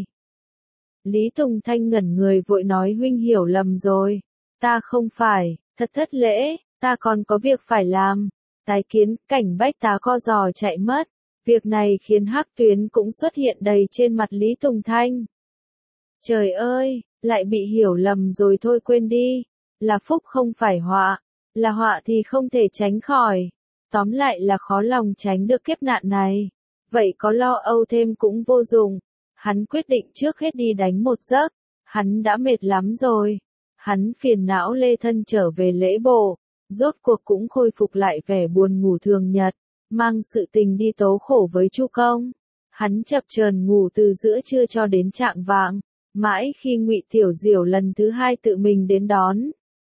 Lý Tùng Thanh ngẩn người vội nói huynh hiểu lầm rồi, ta không phải, thật thất lễ, ta còn có việc phải làm. Tái kiến, Cảnh Bách Tá co giò chạy mất, việc này khiến hắc tuyến cũng xuất hiện đầy trên mặt Lý Tùng Thanh. Trời ơi, lại bị hiểu lầm rồi thôi quên đi, là phúc không phải họa, là họa thì không thể tránh khỏi. Tóm lại là khó lòng tránh được kiếp nạn này. Vậy có lo âu thêm cũng vô dụng. Hắn quyết định trước hết đi đánh một giấc. Hắn đã mệt lắm rồi. Hắn phiền não lê thân trở về lễ bộ. Rốt cuộc cũng khôi phục lại vẻ buồn ngủ thường nhật. Mang sự tình đi tố khổ với Chu Công. Hắn chập chờn ngủ từ giữa trưa cho đến trạng vạng. Mãi khi Ngụy Tiểu Diểu lần thứ hai tự mình đến đón.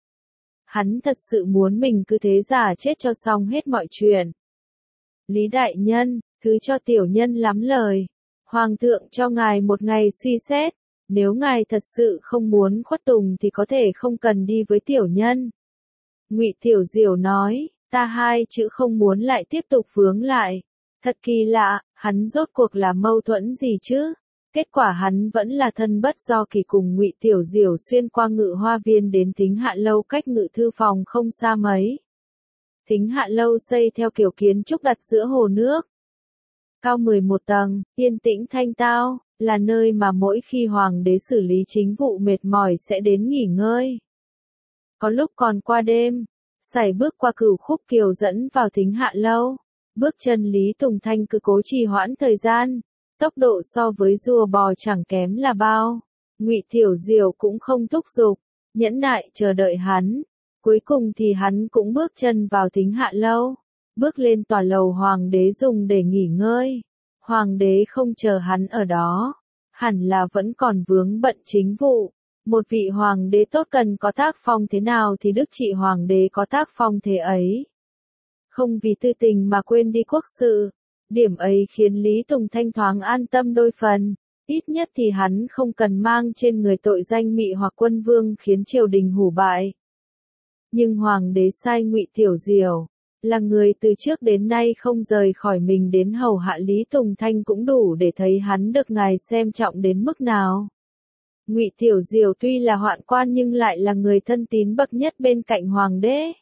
Hắn thật sự muốn mình cứ thế giả chết cho xong hết mọi chuyện. Lý Đại Nhân, thứ cho tiểu nhân lắm lời. Hoàng thượng cho ngài một ngày suy xét. Nếu ngài thật sự không muốn khuất tùng thì có thể không cần đi với tiểu nhân. Ngụy Tiểu Diểu nói, ta hai chữ không muốn lại tiếp tục vướng lại. Thật kỳ lạ, hắn rốt cuộc là mâu thuẫn gì chứ? Kết quả hắn vẫn là thân bất do kỳ cùng Ngụy Tiểu Diểu xuyên qua Ngự Hoa Viên đến Thính Hạ Lâu cách Ngự Thư Phòng không xa mấy. Thính Hạ Lâu xây theo kiểu kiến trúc đặt giữa hồ nước. Cao mười một tầng, yên tĩnh thanh tao, là nơi mà mỗi khi hoàng đế xử lý chính vụ mệt mỏi sẽ đến nghỉ ngơi. Có lúc còn qua đêm, sải bước qua Cửu Khúc Kiều dẫn vào Thính Hạ Lâu. Bước chân Lý Tùng Thanh cứ cố trì hoãn thời gian. Tốc độ so với rùa bò chẳng kém là bao. Ngụy Tiểu Diểu cũng không thúc giục, nhẫn nại chờ đợi hắn. Cuối cùng thì hắn cũng bước chân vào Thính Hạ Lâu, bước lên tòa lầu hoàng đế dùng để nghỉ ngơi. Hoàng đế không chờ hắn ở đó, hẳn là vẫn còn vướng bận chính vụ. Một vị hoàng đế tốt cần có tác phong thế nào thì đức trị hoàng đế có tác phong thế ấy. Không vì tư tình mà quên đi quốc sự. Điểm ấy khiến Lý Tùng Thanh thoáng an tâm đôi phần. Ít nhất thì hắn không cần mang trên người tội danh mị hoặc quân vương khiến triều đình hủ bại. Nhưng hoàng đế sai Ngụy Tiểu Diểu, là người từ trước đến nay không rời khỏi mình đến hầu hạ Lý Tùng Thanh cũng đủ để thấy hắn được ngài xem trọng đến mức nào. Ngụy Tiểu Diểu tuy là hoạn quan nhưng lại là người thân tín bậc nhất bên cạnh hoàng đế.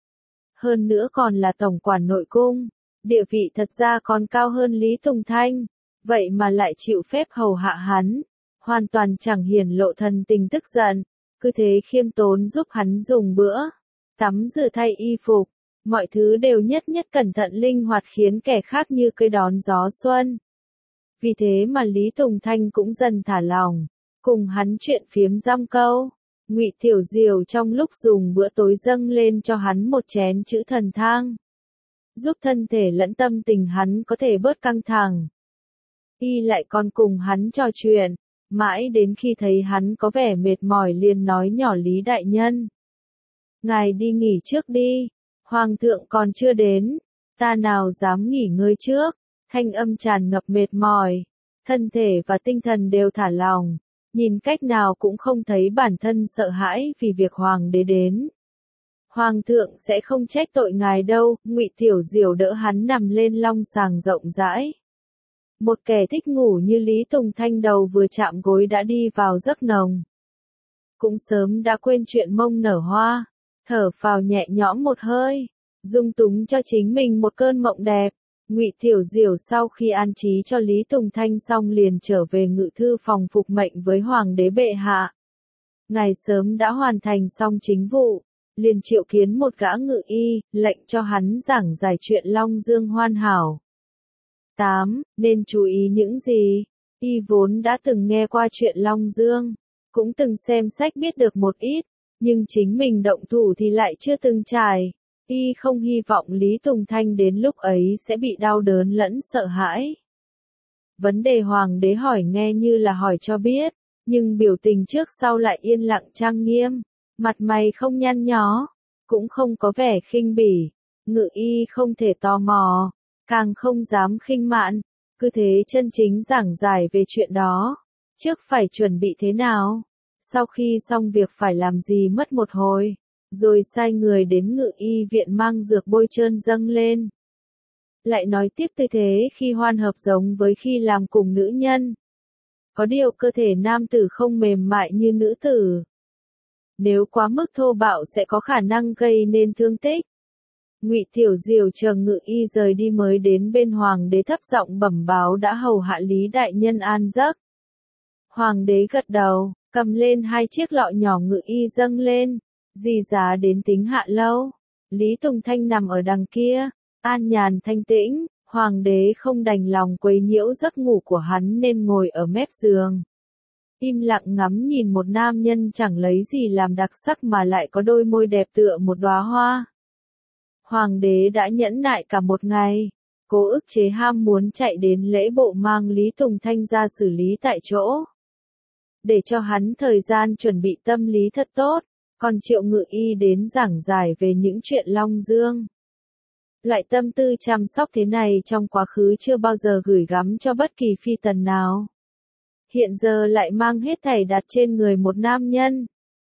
Hơn nữa còn là tổng quản nội cung, địa vị thật ra còn cao hơn Lý Tùng Thanh, vậy mà lại chịu phép hầu hạ hắn, hoàn toàn chẳng hiển lộ thần tình tức giận, cứ thế khiêm tốn giúp hắn dùng bữa, tắm rửa thay y phục, mọi thứ đều nhất nhất cẩn thận linh hoạt khiến kẻ khác như cây đón gió xuân. Vì thế mà Lý Tùng Thanh cũng dần thả lòng, cùng hắn chuyện phiếm dăm câu. Ngụy Tiểu Diểu trong lúc dùng bữa tối dâng lên cho hắn một chén chữ thần thang, giúp thân thể lẫn tâm tình hắn có thể bớt căng thẳng. Y lại còn cùng hắn trò chuyện, mãi đến khi thấy hắn có vẻ mệt mỏi liền nói nhỏ Lý đại nhân. Ngài đi nghỉ trước đi, hoàng thượng còn chưa đến, ta nào dám nghỉ ngơi trước, thanh âm tràn ngập mệt mỏi, thân thể và tinh thần đều thả lỏng, nhìn cách nào cũng không thấy bản thân sợ hãi vì việc hoàng đế đến. Hoàng thượng sẽ không trách tội ngài đâu, Ngụy Tiểu Diểu đỡ hắn nằm lên long sàng rộng rãi. Một kẻ thích ngủ như Lý Tùng Thanh đầu vừa chạm gối đã đi vào giấc nồng. Cũng sớm đã quên chuyện mông nở hoa, thở phào nhẹ nhõm một hơi, dung túng cho chính mình một cơn mộng đẹp. Ngụy Tiểu Diểu sau khi an trí cho Lý Tùng Thanh xong liền trở về ngự thư phòng phục mệnh với hoàng đế bệ hạ. Ngài sớm đã hoàn thành xong chính vụ, liền triệu kiến một gã ngự y, lệnh cho hắn giảng giải chuyện Long Dương hoàn hảo. tám. Nên chú ý những gì? Y vốn đã từng nghe qua chuyện Long Dương, cũng từng xem sách biết được một ít, nhưng chính mình động thủ thì lại chưa từng trải. Y không hy vọng Lý Tùng Thanh đến lúc ấy sẽ bị đau đớn lẫn sợ hãi. Vấn đề hoàng đế hỏi nghe như là hỏi cho biết, nhưng biểu tình trước sau lại yên lặng trang nghiêm, mặt mày không nhăn nhó, cũng không có vẻ khinh bỉ. Ngự y không thể tò mò, càng không dám khinh mạn, cứ thế chân chính giảng giải về chuyện đó. Trước phải chuẩn bị thế nào, sau khi xong việc phải làm gì mất một hồi, rồi sai người đến ngự y viện mang dược bôi trơn dâng lên. Lại nói tiếp tư thế khi hoan hợp giống với khi làm cùng nữ nhân. Có điều cơ thể nam tử không mềm mại như nữ tử. Nếu quá mức thô bạo sẽ có khả năng gây nên thương tích. Ngụy Tiểu Diểu chờ ngự y rời đi mới đến bên hoàng đế thấp giọng bẩm báo đã hầu hạ Lý đại nhân an giấc. Hoàng đế gật đầu, cầm lên hai chiếc lọ nhỏ ngự y dâng lên, dì giá đến Thính Hạ Lâu. Lý Tùng Thanh nằm ở đằng kia, an nhàn thanh tĩnh, hoàng đế không đành lòng quấy nhiễu giấc ngủ của hắn nên ngồi ở mép giường. Im lặng ngắm nhìn một nam nhân chẳng lấy gì làm đặc sắc mà lại có đôi môi đẹp tựa một đóa hoa. Hoàng đế đã nhẫn nại cả một ngày, cố ức chế ham muốn chạy đến lễ bộ mang Lý Tùng Thanh ra xử lý tại chỗ. Để cho hắn thời gian chuẩn bị tâm lý thật tốt, còn triệu ngự y đến giảng giải về những chuyện Long Dương. Loại tâm tư chăm sóc thế này trong quá khứ chưa bao giờ gửi gắm cho bất kỳ phi tần nào. Hiện giờ lại mang hết thảy đặt trên người một nam nhân.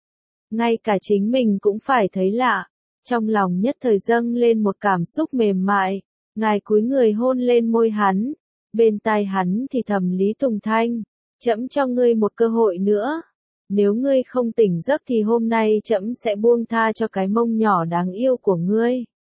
Ngay cả chính mình cũng phải thấy lạ, trong lòng nhất thời dâng lên một cảm xúc mềm mại, ngài cúi người hôn lên môi hắn, bên tai hắn thì thầm Lý Tùng Thanh, trẫm cho ngươi một cơ hội nữa. Nếu ngươi không tỉnh giấc thì hôm nay trẫm sẽ buông tha cho cái mông nhỏ đáng yêu của ngươi.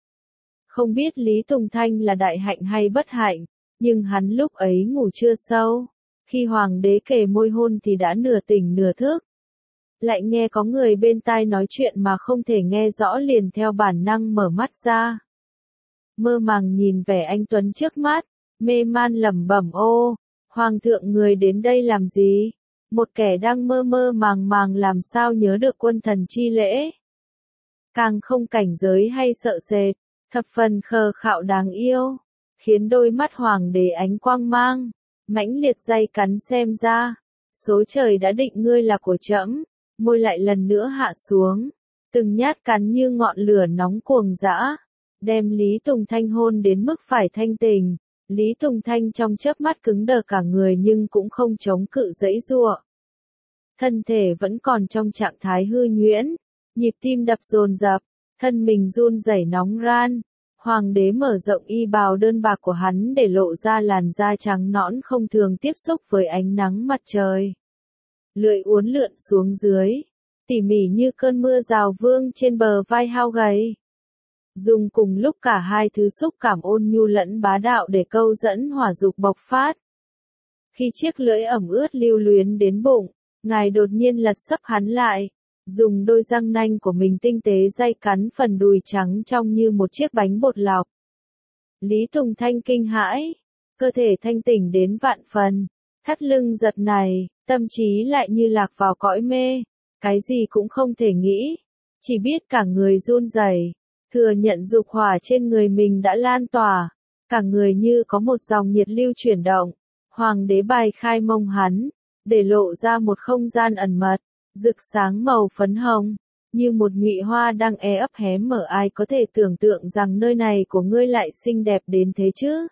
Không biết Lý Tùng Thanh là đại hạnh hay bất hạnh, nhưng hắn lúc ấy ngủ chưa sâu. Khi hoàng đế kề môi hôn thì đã nửa tỉnh nửa thức. Lại nghe có người bên tai nói chuyện mà không thể nghe rõ liền theo bản năng mở mắt ra. Mơ màng nhìn vẻ anh tuấn trước mắt, mê man lẩm bẩm ô, hoàng thượng người đến đây làm gì? Một kẻ đang mơ mơ màng màng làm sao nhớ được quân thần chi lễ. càng không cảnh giới hay sợ sệt, thập phần khờ khạo đáng yêu, khiến đôi mắt hoàng đế ánh quang mang, mãnh liệt day cắn xem ra, số trời đã định ngươi là của trẫm, môi lại lần nữa hạ xuống, từng nhát cắn như ngọn lửa nóng cuồng dã, đem Lý Tùng Thanh hôn đến mức phải thanh tình. Lý Tùng Thanh trong chớp mắt cứng đờ cả người nhưng cũng không chống cự giãy giụa. Thân thể vẫn còn trong trạng thái hư nhuyễn, nhịp tim đập dồn dập, thân mình run rẩy nóng ran. Hoàng đế mở rộng y bào đơn bạc của hắn để lộ ra làn da trắng nõn không thường tiếp xúc với ánh nắng mặt trời. Lưỡi uốn lượn xuống dưới, tỉ mỉ như cơn mưa rào vương trên bờ vai hao gầy. Dùng cùng lúc cả hai thứ xúc cảm ôn nhu lẫn bá đạo để câu dẫn hỏa dục bộc phát. Khi chiếc lưỡi ẩm ướt lưu luyến đến bụng, ngài đột nhiên lật sấp hắn lại, dùng đôi răng nanh của mình tinh tế day cắn phần đùi trắng trong như một chiếc bánh bột lọc. Lý Tùng Thanh kinh hãi, cơ thể thanh tỉnh đến vạn phần, thắt lưng giật này, tâm trí lại như lạc vào cõi mê, cái gì cũng không thể nghĩ, chỉ biết cả người run rẩy. Thừa nhận dục hỏa trên người mình đã lan tỏa, cả người như có một dòng nhiệt lưu chuyển động. Hoàng đế bài khai mông hắn, để lộ ra một không gian ẩn mật, rực sáng màu phấn hồng, như một nhụy hoa đang e ấp hé mở. Ai có thể tưởng tượng rằng nơi này của ngươi lại xinh đẹp đến thế chứ?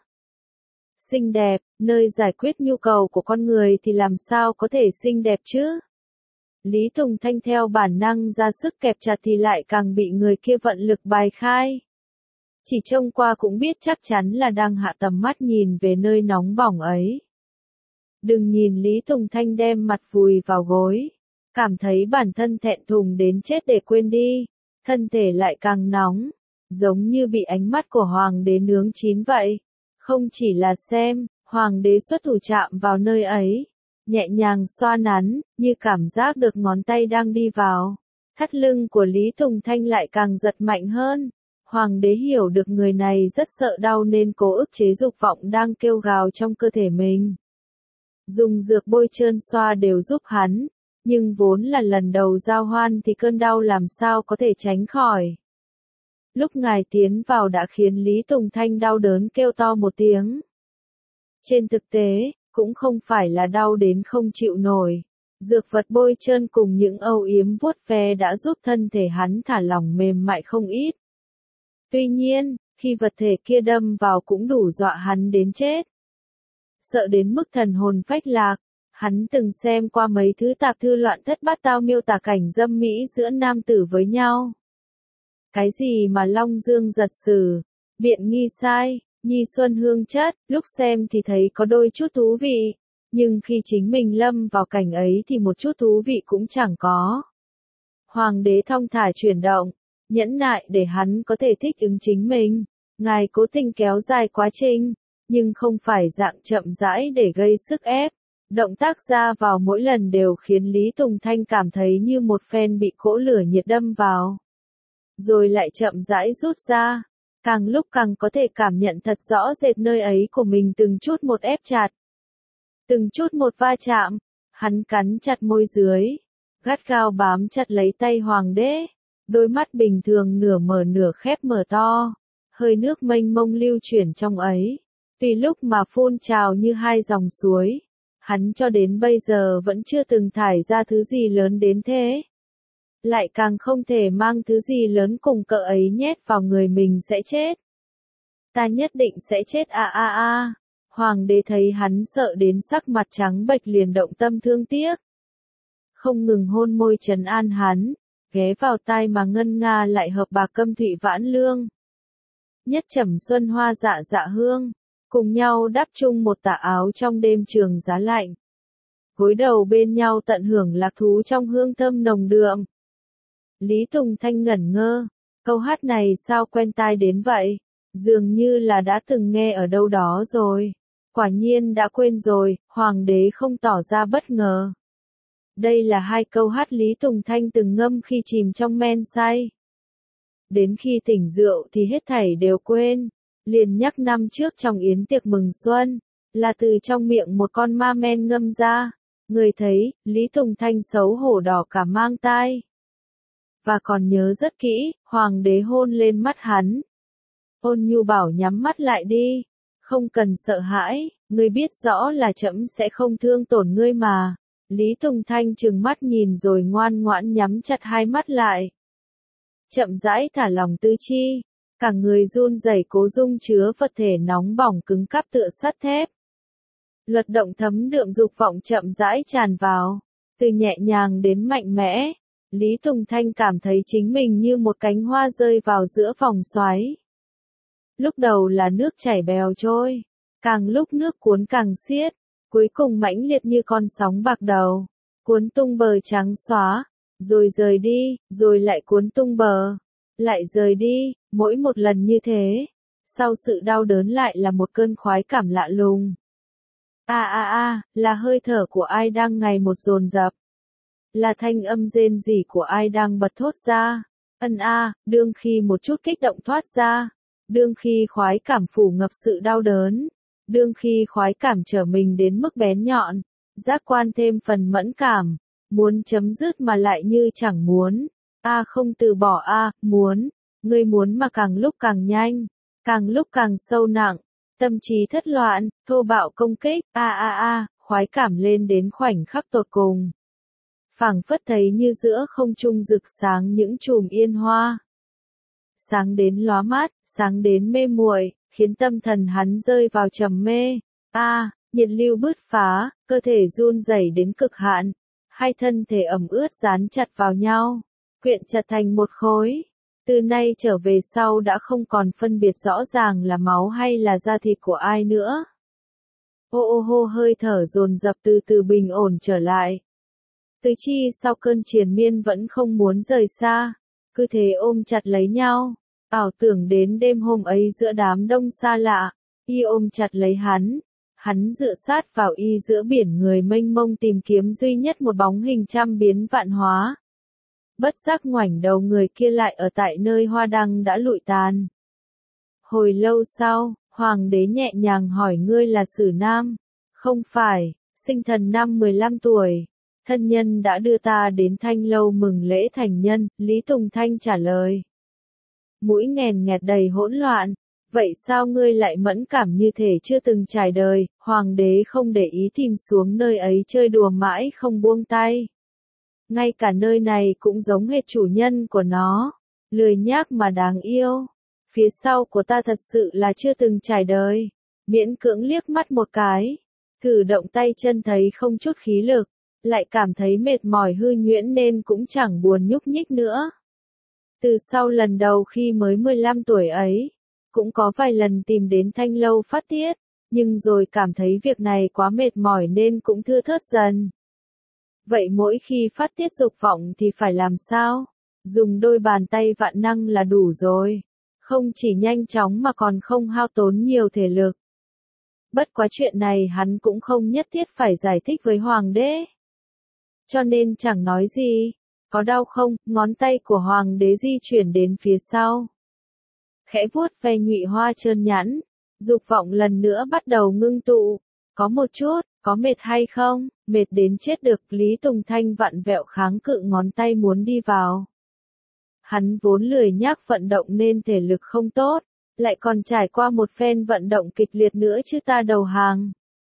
Xinh đẹp, nơi giải quyết nhu cầu của con người thì làm sao có thể xinh đẹp chứ? Lý Tùng Thanh theo bản năng ra sức kẹp chặt thì lại càng bị người kia vận lực bài khai. Chỉ trông qua cũng biết chắc chắn là đang hạ tầm mắt nhìn về nơi nóng bỏng ấy. Đừng nhìn Lý Tùng Thanh đem mặt vùi vào gối, cảm thấy bản thân thẹn thùng đến chết để quên đi, thân thể lại càng nóng, giống như bị ánh mắt của hoàng đế nướng chín vậy. Không chỉ là xem, hoàng đế xuất thủ chạm vào nơi ấy. Nhẹ nhàng xoa nắn, như cảm giác được ngón tay đang đi vào. Thắt lưng của Lý Tùng Thanh lại càng giật mạnh hơn. Hoàng đế hiểu được người này rất sợ đau nên cố ức chế dục vọng đang kêu gào trong cơ thể mình. Dùng dược bôi trơn xoa đều giúp hắn, nhưng vốn là lần đầu giao hoan thì cơn đau làm sao có thể tránh khỏi. Lúc ngài tiến vào đã khiến Lý Tùng Thanh đau đớn kêu to một tiếng. Trên thực tế, cũng không phải là đau đến không chịu nổi. Dược vật bôi trơn cùng những âu yếm vuốt ve đã giúp thân thể hắn thả lỏng mềm mại không ít. Tuy nhiên, khi vật thể kia đâm vào cũng đủ dọa hắn đến chết. Sợ đến mức thần hồn phách lạc, hắn từng xem qua mấy thứ tạp thư loạn thất bát tao miêu tả cảnh dâm mỹ giữa nam tử với nhau. Cái gì mà long dương giật sử, biện nghi sai, nhi xuân hương chất, lúc xem thì thấy có đôi chút thú vị, nhưng khi chính mình lâm vào cảnh ấy thì một chút thú vị cũng chẳng có. Hoàng đế thong thả chuyển động, nhẫn nại để hắn có thể thích ứng chính mình, ngài cố tình kéo dài quá trình, nhưng không phải dạng chậm rãi để gây sức ép. Động tác ra vào mỗi lần đều khiến Lý Tùng Thanh cảm thấy như một phen bị cỗ lửa nhiệt đâm vào. Rồi lại chậm rãi rút ra. Càng lúc càng có thể cảm nhận thật rõ rệt nơi ấy của mình từng chút một ép chặt. Từng chút một va chạm, hắn cắn chặt môi dưới, gắt gao bám chặt lấy tay hoàng đế, đôi mắt bình thường nửa mở nửa khép mở to, hơi nước mênh mông lưu chuyển trong ấy, vì lúc mà phun trào như hai dòng suối, hắn cho đến bây giờ vẫn chưa từng thải ra thứ gì lớn đến thế. Lại càng không thể mang thứ gì lớn cùng cỡ ấy nhét vào người mình sẽ chết. Ta nhất định sẽ chết a a a. Hoàng đế thấy hắn sợ đến sắc mặt trắng bệch liền động tâm thương tiếc. Không ngừng hôn môi trấn an hắn, ghé vào tai mà ngân nga lại hợp bà Câm Thụy Vãn Lương. Nhất trầm xuân hoa dạ dạ hương, cùng nhau đắp chung một tà áo trong đêm trường giá lạnh. Gối đầu bên nhau tận hưởng lạc thú trong hương thơm nồng đượm. Lý Tùng Thanh ngẩn ngơ, câu hát này sao quen tai đến vậy, dường như là đã từng nghe ở đâu đó rồi, quả nhiên đã quên rồi, hoàng đế không tỏ ra bất ngờ. Đây là hai câu hát Lý Tùng Thanh từng ngâm khi chìm trong men say. Đến khi tỉnh rượu thì hết thảy đều quên, liền nhắc năm trước trong yến tiệc mừng xuân, là từ trong miệng một con ma men ngâm ra, người thấy, Lý Tùng Thanh xấu hổ đỏ cả mang tai. và còn nhớ rất kỹ, hoàng đế hôn lên mắt hắn. Ôn Nhu bảo nhắm mắt lại đi, không cần sợ hãi, ngươi biết rõ là trẫm sẽ không thương tổn ngươi mà. Lý Tùng Thanh trừng mắt nhìn rồi ngoan ngoãn nhắm chặt hai mắt lại. Chậm rãi thả lỏng tứ chi, cả người run rẩy cố dung chứa vật thể nóng bỏng cứng cáp tựa sắt thép. Luật động thấm đượm dục vọng chậm rãi tràn vào, từ nhẹ nhàng đến mạnh mẽ. Lý Tùng Thanh cảm thấy chính mình như một cánh hoa rơi vào giữa vòng xoáy. Lúc đầu là nước chảy bèo trôi, càng lúc nước cuốn càng xiết, cuối cùng mãnh liệt như con sóng bạc đầu, cuốn tung bờ trắng xóa, rồi rời đi, rồi lại cuốn tung bờ, lại rời đi, mỗi một lần như thế, sau sự đau đớn lại là một cơn khoái cảm lạ lùng. A a a, là hơi thở của ai đang ngày một dồn dập, là thanh âm rên rỉ của ai đang bật thốt ra, ân a, đương khi một chút kích động thoát ra, đương khi khoái cảm phủ ngập sự đau đớn, đương khi khoái cảm trở mình đến mức bén nhọn, giác quan thêm phần mẫn cảm, muốn chấm dứt mà lại như chẳng muốn, a không từ bỏ a, muốn, ngươi muốn mà càng lúc càng nhanh, càng lúc càng sâu nặng, tâm trí thất loạn, thô bạo công kích, a a a, khoái cảm lên đến khoảnh khắc tột cùng. Phảng phất thấy như giữa không trung rực sáng những chùm yên hoa. Sáng đến lóa mắt, sáng đến mê muội, khiến tâm thần hắn rơi vào trầm mê. A, nhiệt lưu bứt phá, cơ thể run rẩy đến cực hạn, hai thân thể ẩm ướt dán chặt vào nhau, quyện chặt thành một khối. Từ nay trở về sau đã không còn phân biệt rõ ràng là máu hay là da thịt của ai nữa. Ô ô hô hơi thở dồn dập từ từ bình ổn trở lại. Tứ chi sau cơn triền miên vẫn không muốn rời xa, cứ thế ôm chặt lấy nhau, ảo tưởng đến đêm hôm ấy giữa đám đông xa lạ, y ôm chặt lấy hắn, hắn dựa sát vào y giữa biển người mênh mông tìm kiếm duy nhất một bóng hình trăm biến vạn hóa. Bất giác ngoảnh đầu người kia lại ở tại nơi hoa đăng đã lụi tàn. Hồi lâu sau, hoàng đế nhẹ nhàng hỏi ngươi là Sử Nam, không phải, sinh thần năm mười lăm tuổi. Thân nhân đã đưa ta đến Thanh Lâu mừng lễ thành nhân, Lý Tùng Thanh trả lời. Mũi nghèn nghẹt đầy hỗn loạn, vậy sao ngươi lại mẫn cảm như thể chưa từng trải đời, hoàng đế không để ý tìm xuống nơi ấy chơi đùa mãi không buông tay. Ngay cả nơi này cũng giống hệt chủ nhân của nó, lười nhác mà đáng yêu. Phía sau của ta thật sự là chưa từng trải đời, miễn cưỡng liếc mắt một cái, cử động tay chân thấy không chút khí lực. Lại cảm thấy mệt mỏi hư nhuyễn nên cũng chẳng buồn nhúc nhích nữa. Từ sau lần đầu khi mới mười lăm tuổi ấy, cũng có vài lần tìm đến Thanh Lâu phát tiết, nhưng rồi cảm thấy việc này quá mệt mỏi nên cũng thưa thớt dần. Vậy mỗi khi phát tiết dục vọng thì phải làm sao? Dùng đôi bàn tay vạn năng là đủ rồi. Không chỉ nhanh chóng mà còn không hao tốn nhiều thể lực. Bất quá chuyện này hắn cũng không nhất thiết phải giải thích với hoàng đế. Cho nên chẳng nói gì, có đau không, ngón tay của hoàng đế di chuyển đến phía sau. Khẽ vuốt ve nhụy hoa trơn nhẵn, dục vọng lần nữa bắt đầu ngưng tụ, có một chút, có mệt hay không, mệt đến chết được, Lý Tùng Thanh vặn vẹo kháng cự ngón tay muốn đi vào. Hắn vốn lười nhác vận động nên thể lực không tốt, lại còn trải qua một phen vận động kịch liệt nữa chứ ta đầu hàng.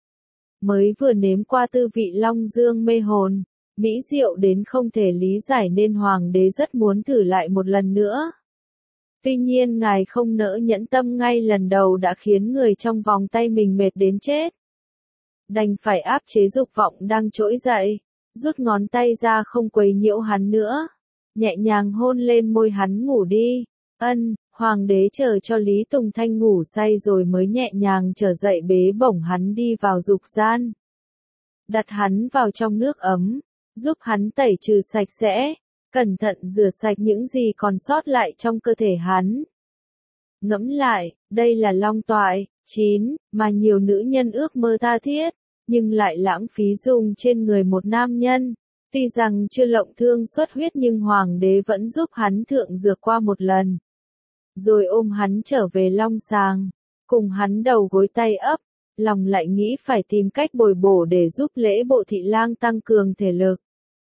Mới vừa nếm qua tư vị long dương mê hồn. Mỹ diệu đến không thể lý giải nên hoàng đế rất muốn thử lại một lần nữa. Tuy nhiên ngài không nỡ nhẫn tâm ngay lần đầu đã khiến người trong vòng tay mình mệt đến chết. Đành phải áp chế dục vọng đang trỗi dậy, rút ngón tay ra không quấy nhiễu hắn nữa. Nhẹ nhàng hôn lên môi hắn ngủ đi. Ân, hoàng đế chờ cho Lý Tùng Thanh ngủ say rồi mới nhẹ nhàng trở dậy bế bổng hắn đi vào dục gian. Đặt hắn vào trong nước ấm. Giúp hắn tẩy trừ sạch sẽ, cẩn thận rửa sạch những gì còn sót lại trong cơ thể hắn. Ngẫm lại, đây là long toại, chín, mà nhiều nữ nhân ước mơ tha thiết, nhưng lại lãng phí dùng trên người một nam nhân. Tuy rằng chưa lộng thương xuất huyết nhưng hoàng đế vẫn giúp hắn thượng dược qua một lần. Rồi ôm hắn trở về long sàng, cùng hắn đầu gối tay ấp, lòng lại nghĩ phải tìm cách bồi bổ để giúp lễ bộ thị lang tăng cường thể lực.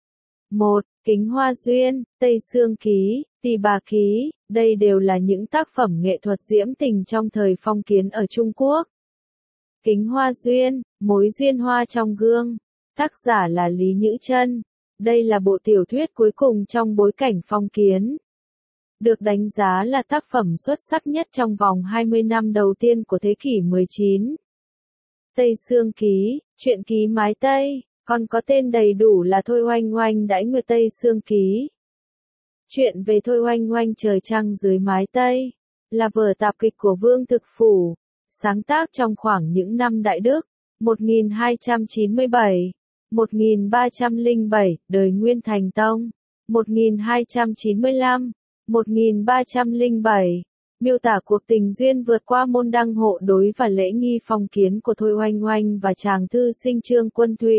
một. Kính Hoa Duyên, Tây Sương Ký, Tỳ Bà Ký, đây đều là những tác phẩm nghệ thuật diễm tình trong thời phong kiến ở Trung Quốc. Kính Hoa Duyên, Mối duyên hoa trong gương, tác giả là Lý Nhữ Chân. Đây là bộ tiểu thuyết cuối cùng trong bối cảnh phong kiến. Được đánh giá là tác phẩm xuất sắc nhất trong vòng hai mươi năm đầu tiên của thế kỷ mười chín. Tây Sương Ký, truyện ký mái Tây, còn có tên đầy đủ là Thôi Oanh Oanh đãi nguyệt Tây Sương Ký. Chuyện về Thôi Oanh Oanh trời trăng dưới mái Tây, là vở tạp kịch của Vương Thực Phủ, sáng tác trong khoảng những năm Đại Đức, một nghìn hai trăm chín mươi bảy, một nghìn ba trăm lẻ bảy, đời Nguyên Thành Tông, một nghìn hai trăm chín mươi lăm, một nghìn ba trăm lẻ bảy, miêu tả cuộc tình duyên vượt qua môn đăng hộ đối và lễ nghi phong kiến của Thôi Oanh Oanh và chàng thư sinh Trương Quân Thụy.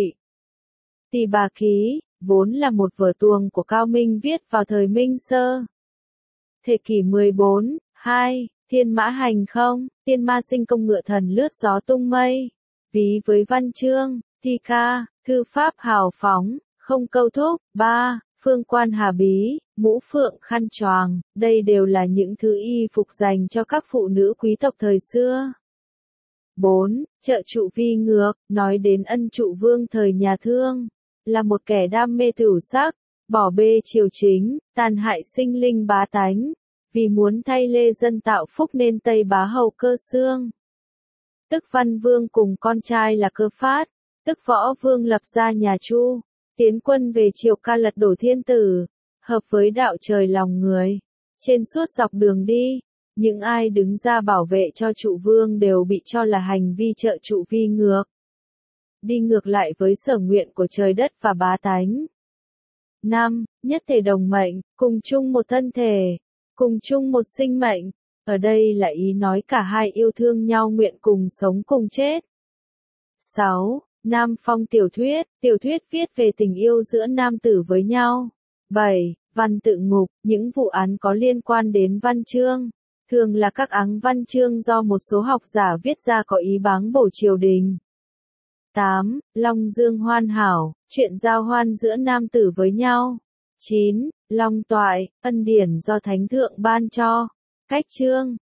Tỳ Bà Ký, vốn là một vở tuồng của Cao Minh viết vào thời Minh Sơ. Thế kỷ mười bốn, hai, Thiên mã hành không, tiên ma sinh công ngựa thần lướt gió tung mây. Ví với văn chương, thi ca, thư pháp hào phóng, không câu thúc. ba. Phương quan hà bí, mũ phượng khăn choàng, đây đều là những thứ y phục dành cho các phụ nữ quý tộc thời xưa. bốn. Trợ trụ vi ngược, nói đến ân trụ vương thời nhà Thương, là một kẻ đam mê tửu sắc, bỏ bê triều chính, tàn hại sinh linh bá tánh, vì muốn thay lê dân tạo phúc nên Tây Bá Hầu Cơ Xương. Tức Văn Vương cùng con trai là Cơ Phát, tức Võ Vương lập ra nhà Chu, tiến quân về triều ca lật đổ thiên tử, hợp với đạo trời lòng người. Trên suốt dọc đường đi, những ai đứng ra bảo vệ cho trụ vương đều bị cho là hành vi trợ trụ vi ngược. Đi ngược lại với sở nguyện của trời đất và bá tánh. năm. Nhất thể đồng mệnh, cùng chung một thân thể, cùng chung một sinh mệnh. Ở đây là ý nói cả hai yêu thương nhau nguyện cùng sống cùng chết. sáu. Nam phong tiểu thuyết, tiểu thuyết viết về tình yêu giữa nam tử với nhau. bảy. Văn tự ngục, những vụ án có liên quan đến văn chương, thường là các áng văn chương do một số học giả viết ra có ý báng bổ triều đình. tám. Long Dương Hoan Hảo, chuyện giao hoan giữa nam tử với nhau. chín. Long Toại, ân điển do Thánh Thượng ban cho. Cách chương,